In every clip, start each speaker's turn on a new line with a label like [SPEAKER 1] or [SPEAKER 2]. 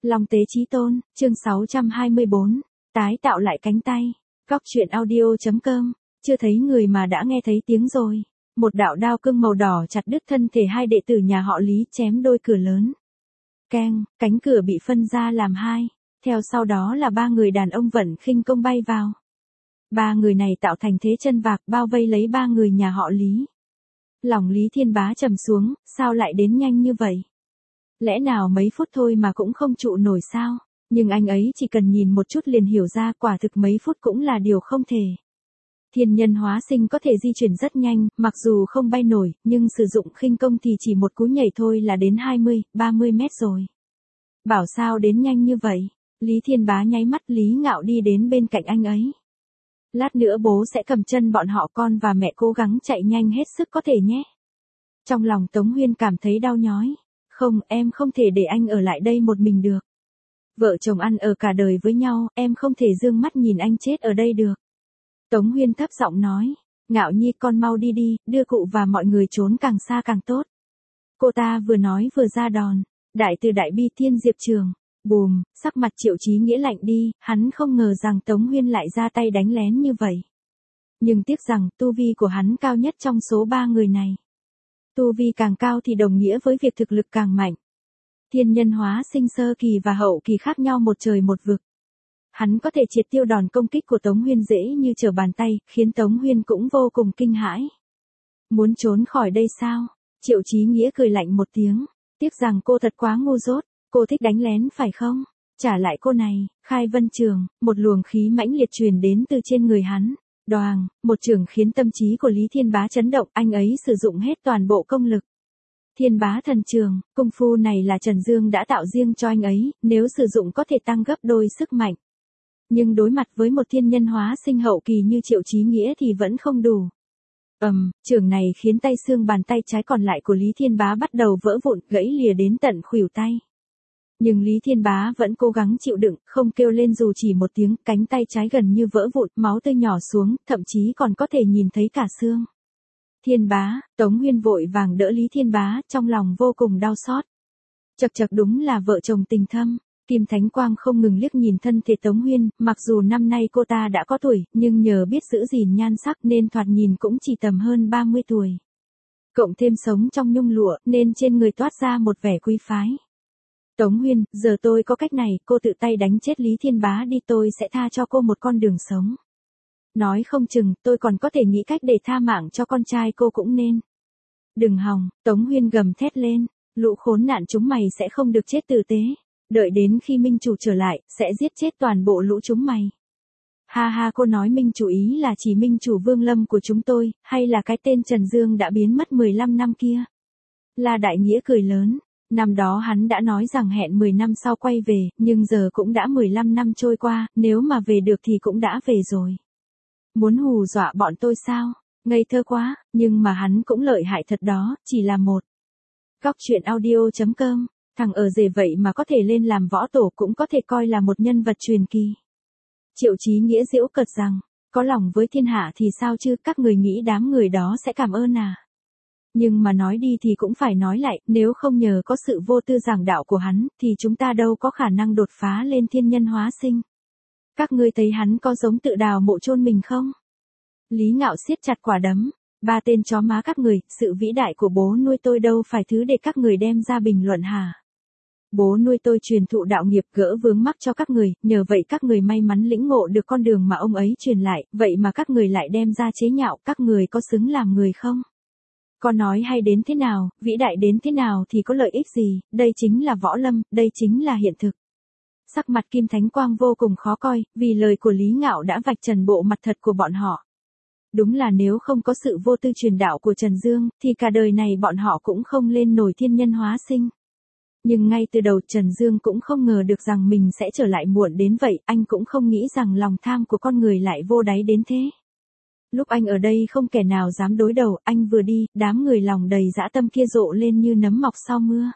[SPEAKER 1] Long Tế Chí Tôn, chương 624, tái tạo lại cánh tay. Góc truyện audio.com, chưa thấy người mà đã nghe thấy tiếng rồi. Một đạo đao cương màu đỏ chặt đứt thân thể hai đệ tử nhà họ Lý, chém đôi cửa lớn. Keng, cánh cửa bị phân ra làm hai. Theo sau đó là ba người đàn ông vận khinh công bay vào. Ba người này tạo thành thế chân vạc bao vây lấy ba người nhà họ Lý. Lòng Lý Thiên Bá trầm xuống, sao lại đến nhanh như vậy? Lẽ nào mấy phút thôi mà cũng không trụ nổi sao? Nhưng anh ấy chỉ cần nhìn một chút liền hiểu ra, quả thực mấy phút cũng là điều không thể. Thiên nhân hóa sinh có thể di chuyển rất nhanh, mặc dù không bay nổi, nhưng sử dụng khinh công thì chỉ một cú nhảy thôi là đến 20, 30 mét rồi. Bảo sao đến nhanh như vậy? Lý Thiên Bá nháy mắt, Lý Ngạo đi đến bên cạnh anh ấy. Lát nữa bố sẽ cầm chân bọn họ, con và mẹ cố gắng chạy nhanh hết sức có thể nhé. Trong lòng Tống Huyên cảm thấy đau nhói. Không, em không thể để anh ở lại đây một mình được. Vợ chồng ăn ở cả đời với nhau, em không thể dương mắt nhìn anh chết ở đây được. Tống Huyên thấp giọng nói, Ngạo Nhi con mau đi đi, đưa cụ và mọi người trốn càng xa càng tốt. Cô ta vừa nói vừa ra đòn, đại từ đại bi thiên diệp trường. Bùm, sắc mặt Triệu Chí Nghĩa lạnh đi, hắn không ngờ rằng Tống Huyên lại ra tay đánh lén như vậy. Nhưng tiếc rằng tu vi của hắn cao nhất trong số ba người này. Tu vi càng cao thì đồng nghĩa với việc thực lực càng mạnh. Thiên nhân hóa sinh sơ kỳ và hậu kỳ khác nhau một trời một vực. Hắn có thể triệt tiêu đòn công kích của Tống Huyên dễ như trở bàn tay, khiến Tống Huyên cũng vô cùng kinh hãi. Muốn trốn khỏi đây sao? Triệu Chí Nghĩa cười lạnh một tiếng. Tiếc rằng cô thật quá ngu dốt, cô thích đánh lén phải không? Trả lại cô này, Khai Vân Trường, một luồng khí mãnh liệt truyền đến từ trên người hắn. Đoàng, một trường khiến tâm trí của Lý Thiên Bá chấn động, anh ấy sử dụng hết toàn bộ công lực. Thiên Bá thần trường, công phu này là Trần Dương đã tạo riêng cho anh ấy, nếu sử dụng có thể tăng gấp đôi sức mạnh. Nhưng đối mặt với một thiên nhân hóa sinh hậu kỳ như Triệu Chí Nghĩa thì vẫn không đủ. Trường này khiến tay xương bàn tay trái còn lại của Lý Thiên Bá bắt đầu vỡ vụn, gãy lìa đến tận khuỷu tay. Nhưng Lý Thiên Bá vẫn cố gắng chịu đựng, không kêu lên dù chỉ một tiếng, cánh tay trái gần như vỡ vụn, máu tươi nhỏ xuống, thậm chí còn có thể nhìn thấy cả xương. Thiên Bá, Tống Huyên vội vàng đỡ Lý Thiên Bá, trong lòng vô cùng đau xót. Chật chật, đúng là vợ chồng tình thâm. Kim Thánh Quang không ngừng liếc nhìn thân thể Tống Huyên, mặc dù năm nay cô ta đã có tuổi, nhưng nhờ biết giữ gìn nhan sắc nên thoạt nhìn cũng chỉ tầm hơn 30 tuổi. Cộng thêm sống trong nhung lụa, nên trên người toát ra một vẻ quý phái. Tống Huyên, giờ tôi có cách này, cô tự tay đánh chết Lý Thiên Bá đi, tôi sẽ tha cho cô một con đường sống. Nói không chừng, tôi còn có thể nghĩ cách để tha mạng cho con trai cô cũng nên. Đừng hòng, Tống Huyên gầm thét lên, lũ khốn nạn chúng mày sẽ không được chết tử tế. Đợi đến khi Minh Chủ trở lại, sẽ giết chết toàn bộ lũ chúng mày. Ha ha, cô nói Minh Chủ ý là chỉ Minh Chủ Vương Lâm của chúng tôi, hay là cái tên Trần Dương đã biến mất 15 năm kia? La Đại Nghĩa cười lớn. Năm đó hắn đã nói rằng hẹn 10 năm sau quay về, nhưng giờ cũng đã 15 năm trôi qua, nếu mà về được thì cũng đã về rồi. Muốn hù dọa bọn tôi sao? Ngây thơ quá, nhưng mà hắn cũng lợi hại thật đó, chỉ là một. Góc truyện audio.com, thằng ở rể vậy mà có thể lên làm võ tổ, cũng có thể coi là một nhân vật truyền kỳ. Triệu Chí Nghĩa giễu cợt rằng, có lòng với thiên hạ thì sao chứ, các người nghĩ đám người đó sẽ cảm ơn à? Nhưng mà nói đi thì cũng phải nói lại, nếu không nhờ có sự vô tư giảng đạo của hắn, thì chúng ta đâu có khả năng đột phá lên thiên nhân hóa sinh. Các ngươi thấy hắn có giống tự đào mộ chôn mình không? Lý Ngạo siết chặt quả đấm, ba tên chó má các người, sự vĩ đại của bố nuôi tôi đâu phải thứ để các người đem ra bình luận hả? Bố nuôi tôi truyền thụ đạo nghiệp, gỡ vướng mắc cho các người, nhờ vậy các người may mắn lĩnh ngộ được con đường mà ông ấy truyền lại, vậy mà các người lại đem ra chế nhạo, các người có xứng làm người không? Con nói hay đến thế nào, vĩ đại đến thế nào thì có lợi ích gì, đây chính là võ lâm, đây chính là hiện thực. Sắc mặt Kim Thánh Quang vô cùng khó coi, vì lời của Lý Ngạo đã vạch trần bộ mặt thật của bọn họ. Đúng là nếu không có sự vô tư truyền đạo của Trần Dương, thì cả đời này bọn họ cũng không lên nổi thiên nhân hóa sinh. Nhưng ngay từ đầu Trần Dương cũng không ngờ được rằng mình sẽ trở lại muộn đến vậy, anh cũng không nghĩ rằng lòng tham của con người lại vô đáy đến thế. Lúc anh ở đây không kẻ nào dám đối đầu, anh vừa đi, đám người lòng đầy dã tâm kia rộ lên như nấm mọc sau mưa.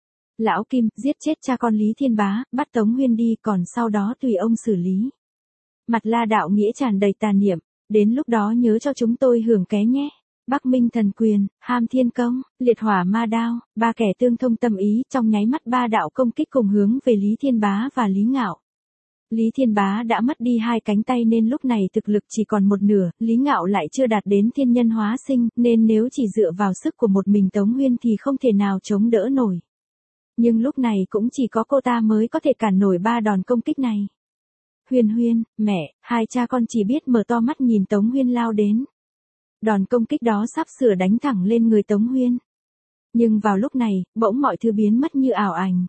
[SPEAKER 1] Lão Kim, giết chết cha con Lý Thiên Bá, bắt Tống Huyên đi, còn sau đó tùy ông xử lý. Mặt La Đạo Nghĩa tràn đầy tà niệm, đến lúc đó nhớ cho chúng tôi hưởng ké nhé. Bắc Minh Thần Quyền, Ham Thiên Công, Liệt Hỏa Ma Đao, ba kẻ tương thông tâm ý, trong nháy mắt ba đạo công kích cùng hướng về Lý Thiên Bá và Lý Ngạo. Lý Thiên Bá đã mất đi hai cánh tay nên lúc này thực lực chỉ còn một nửa, Lý Ngạo lại chưa đạt đến thiên nhân hóa sinh, nên nếu chỉ dựa vào sức của một mình Tống Huyên thì không thể nào chống đỡ nổi. Nhưng lúc này cũng chỉ có cô ta mới có thể cản nổi ba đòn công kích này. Huyên Huyên, mẹ, hai cha con chỉ biết mở to mắt nhìn Tống Huyên lao đến. Đòn công kích đó sắp sửa đánh thẳng lên người Tống Huyên. Nhưng vào lúc này, bỗng mọi thứ biến mất như ảo ảnh.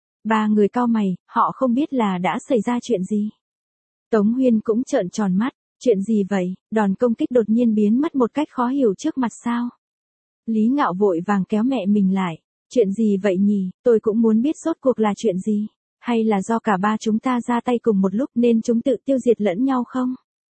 [SPEAKER 1] Ba người cau mày, họ không biết là đã xảy ra chuyện gì. Tống Huyên cũng trợn tròn mắt, chuyện gì vậy, đòn công kích đột nhiên biến mất một cách khó hiểu trước mặt sao. Lý Ngạo vội vàng kéo mẹ mình lại, chuyện gì vậy nhỉ, tôi cũng muốn biết rốt cuộc là chuyện gì, hay là do cả ba chúng ta ra tay cùng một lúc nên chúng tự tiêu diệt lẫn nhau không?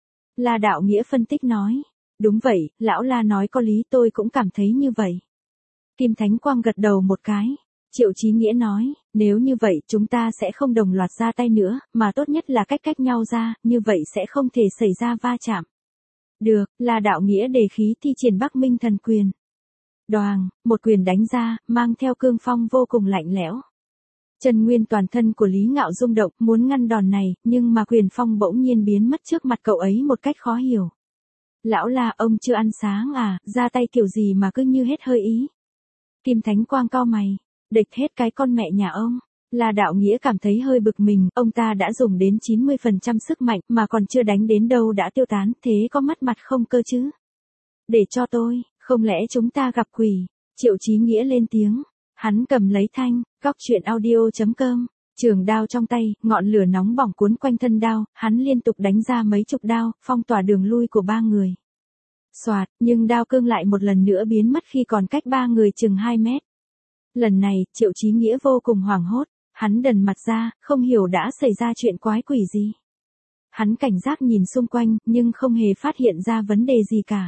[SPEAKER 1] La Đạo Nghĩa phân tích nói, đúng vậy, lão La nói có lý, tôi cũng cảm thấy như vậy. Kim Thánh Quang gật đầu một cái. Triệu Chí Nghĩa nói, nếu như vậy chúng ta sẽ không đồng loạt ra tay nữa, mà tốt nhất là cách nhau ra, như vậy sẽ không thể xảy ra va chạm. Được, là Đạo Nghĩa đề khí thi triển Bắc Minh Thần Quyền. Đoàng, một quyền đánh ra, mang theo cương phong vô cùng lạnh lẽo. Chân nguyên toàn thân của Lý Ngạo rung động, muốn ngăn đòn này, nhưng mà quyền phong bỗng nhiên biến mất trước mặt cậu ấy một cách khó hiểu. Lão La, ông chưa ăn sáng à, ra tay kiểu gì mà cứ như hết hơi ý. Kim Thánh Quang cau mày. Địch hết cái con mẹ nhà ông. Là Đạo Nghĩa cảm thấy hơi bực mình, ông ta đã dùng đến 90% sức mạnh mà còn chưa đánh đến đâu đã tiêu tán, thế có mất mặt không cơ chứ? Để cho tôi, không lẽ chúng ta gặp quỷ? Triệu Chí Nghĩa lên tiếng. Hắn cầm lấy thanh, góc truyện audio.com, trường đao trong tay, ngọn lửa nóng bỏng cuốn quanh thân đao, hắn liên tục đánh ra mấy chục đao, phong tỏa đường lui của ba người. Soạt, nhưng đao cương lại một lần nữa biến mất khi còn cách ba người chừng 2 mét. Lần này, Triệu Chí Nghĩa vô cùng hoảng hốt, hắn đần mặt ra, không hiểu đã xảy ra chuyện quái quỷ gì. Hắn cảnh giác nhìn xung quanh, nhưng không hề phát hiện ra vấn đề gì cả.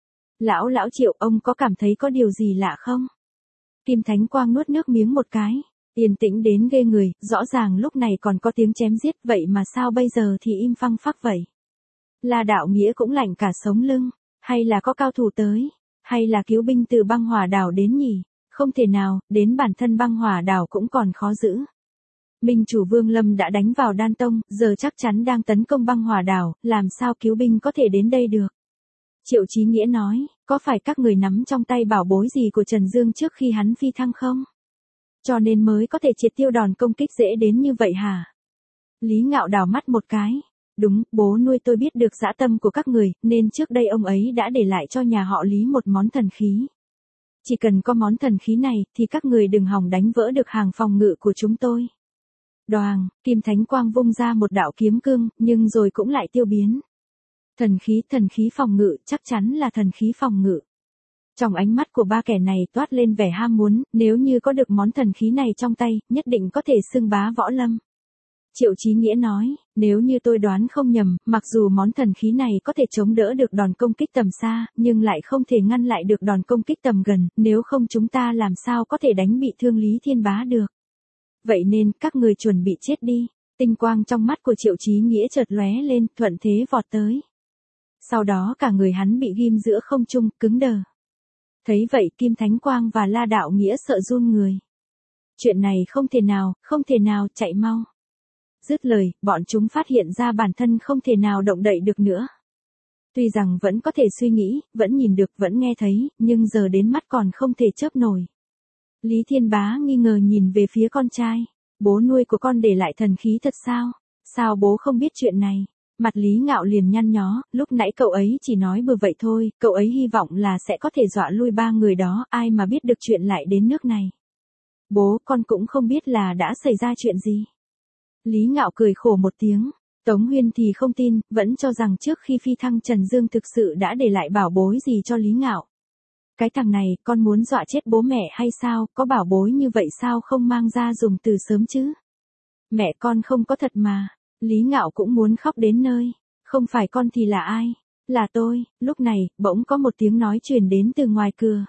[SPEAKER 1] Lão Triệu, ông có cảm thấy có điều gì lạ không? Kim Thánh Quang nuốt nước miếng một cái, yên tĩnh đến ghê người, rõ ràng lúc này còn có tiếng chém giết, vậy mà sao bây giờ thì im phăng phắc vậy? La Đạo Nghĩa cũng lạnh cả sống lưng, hay là có cao thủ tới, hay là cứu binh từ băng hỏa đảo đến nhỉ? Không thể nào, đến bản thân băng hỏa đảo cũng còn khó giữ. Minh chủ Vương Lâm đã đánh vào Đan Tông, giờ chắc chắn đang tấn công băng hỏa đảo, làm sao cứu binh có thể đến đây được? Triệu Chí Nghĩa nói, có phải các người nắm trong tay bảo bối gì của Trần Dương trước khi hắn phi thăng không? Cho nên mới có thể triệt tiêu đòn công kích dễ đến như vậy hả? Lý Ngạo đảo mắt một cái. Đúng, bố nuôi tôi biết được dã tâm của các người, nên trước đây ông ấy đã để lại cho nhà họ Lý một món thần khí. Chỉ cần có món thần khí này, thì các người đừng hòng đánh vỡ được hàng phòng ngự của chúng tôi. Đoàng, Kim Thánh Quang vung ra một đạo kiếm cương, nhưng rồi cũng lại tiêu biến. Thần khí phòng ngự, chắc chắn là thần khí phòng ngự. Trong ánh mắt của ba kẻ này toát lên vẻ ham muốn, nếu như có được món thần khí này trong tay, nhất định có thể xưng bá võ lâm. Triệu Chí Nghĩa nói, nếu như tôi đoán không nhầm, mặc dù món thần khí này có thể chống đỡ được đòn công kích tầm xa, nhưng lại không thể ngăn lại được đòn công kích tầm gần, nếu không chúng ta làm sao có thể đánh bị thương Lý Thiên Bá được. Vậy nên, các người chuẩn bị chết đi. Tinh quang trong mắt của Triệu Chí Nghĩa chợt lóe lên, thuận thế vọt tới. Sau đó cả người hắn bị ghim giữa không trung, cứng đờ. Thấy vậy Kim Thánh Quang và La Đạo Nghĩa sợ run người. Chuyện này không thể nào, chạy mau. Dứt lời, bọn chúng phát hiện ra bản thân không thể nào động đậy được nữa. Tuy rằng vẫn có thể suy nghĩ, vẫn nhìn được, vẫn nghe thấy, nhưng giờ đến mắt còn không thể chớp nổi. Lý Thiên Bá nghi ngờ nhìn về phía con trai. Bố nuôi của con để lại thần khí thật sao? Sao bố không biết chuyện này? Mặt Lý Ngạo liền nhăn nhó, lúc nãy cậu ấy chỉ nói bừa vậy thôi, cậu ấy hy vọng là sẽ có thể dọa lui ba người đó, ai mà biết được chuyện lại đến nước này. Bố, con cũng không biết là đã xảy ra chuyện gì. Lý Ngạo cười khổ một tiếng. Tống Huyên thì không tin, vẫn cho rằng trước khi phi thăng Trần Dương thực sự đã để lại bảo bối gì cho Lý Ngạo. Cái thằng này, con muốn dọa chết bố mẹ hay sao, có bảo bối như vậy sao không mang ra dùng từ sớm chứ? Mẹ con không có thật mà. Lý Ngạo cũng muốn khóc đến nơi. Không phải con thì là ai? Là tôi. Lúc này, bỗng có một tiếng nói truyền đến từ ngoài cửa.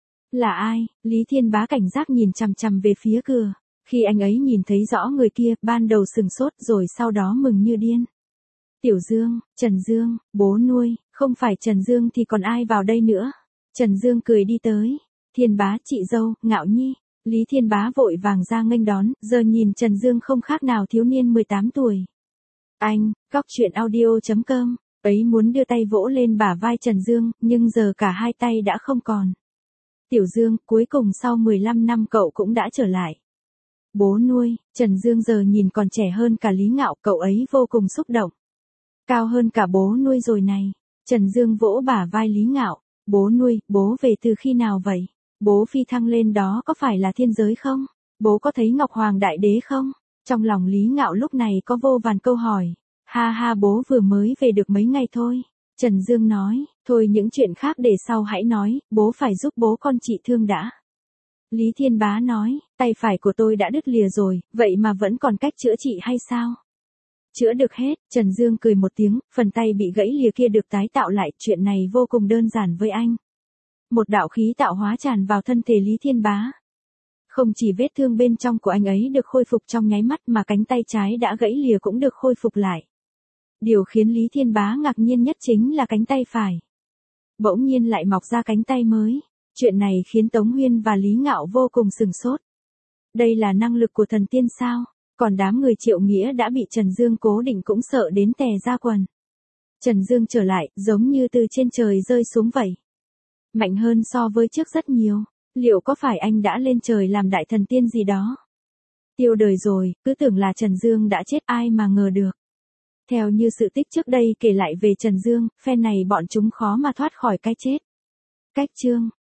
[SPEAKER 1] Là ai? Lý Thiên Bá cảnh giác nhìn chằm chằm về phía cửa. Khi anh ấy nhìn thấy rõ người kia, ban đầu sừng sốt rồi sau đó mừng như điên. Tiểu Dương, Trần Dương, bố nuôi, không phải Trần Dương thì còn ai vào đây nữa? Trần Dương cười đi tới. Thiên Bá, chị dâu, Ngạo Nhi. Lý Thiên Bá vội vàng ra nghênh đón, giờ nhìn Trần Dương không khác nào thiếu niên 18 tuổi. Anh, góc truyện audio.com, ấy muốn đưa tay vỗ lên bả vai Trần Dương, nhưng giờ cả hai tay đã không còn. Tiểu Dương, cuối cùng sau 15 năm cậu cũng đã trở lại. Bố nuôi, Trần Dương giờ nhìn còn trẻ hơn cả Lý Ngạo, cậu ấy vô cùng xúc động. Cao hơn cả bố nuôi rồi này. Trần Dương vỗ bả vai Lý Ngạo. Bố nuôi, bố về từ khi nào vậy? Bố phi thăng lên đó có phải là thiên giới không? Bố có thấy Ngọc Hoàng Đại Đế không? Trong lòng Lý Ngạo lúc này có vô vàn câu hỏi. Ha ha, bố vừa mới về được mấy ngày thôi. Trần Dương nói, thôi những chuyện khác để sau hãy nói, bố phải giúp bố con trị thương đã. Lý Thiên Bá nói, tay phải của tôi đã đứt lìa rồi, vậy mà vẫn còn cách chữa trị hay sao? Chữa được hết, Trần Dương cười một tiếng, phần tay bị gãy lìa kia được tái tạo lại, chuyện này vô cùng đơn giản với anh. Một đạo khí tạo hóa tràn vào thân thể Lý Thiên Bá. Không chỉ vết thương bên trong của anh ấy được khôi phục trong nháy mắt mà cánh tay trái đã gãy lìa cũng được khôi phục lại. Điều khiến Lý Thiên Bá ngạc nhiên nhất chính là cánh tay phải. Bỗng nhiên lại mọc ra cánh tay mới. Chuyện này khiến Tống Huyên và Lý Ngạo vô cùng sửng sốt. Đây là năng lực của thần tiên sao? Còn đám người Triệu Nghĩa đã bị Trần Dương cố định cũng sợ đến tè ra quần. Trần Dương trở lại, giống như từ trên trời rơi xuống vậy. Mạnh hơn so với trước rất nhiều. Liệu có phải anh đã lên trời làm đại thần tiên gì đó? Tiêu đời rồi, cứ tưởng là Trần Dương đã chết, ai mà ngờ được. Theo như sự tích trước đây kể lại về Trần Dương, phen này bọn chúng khó mà thoát khỏi cái chết. Cách chương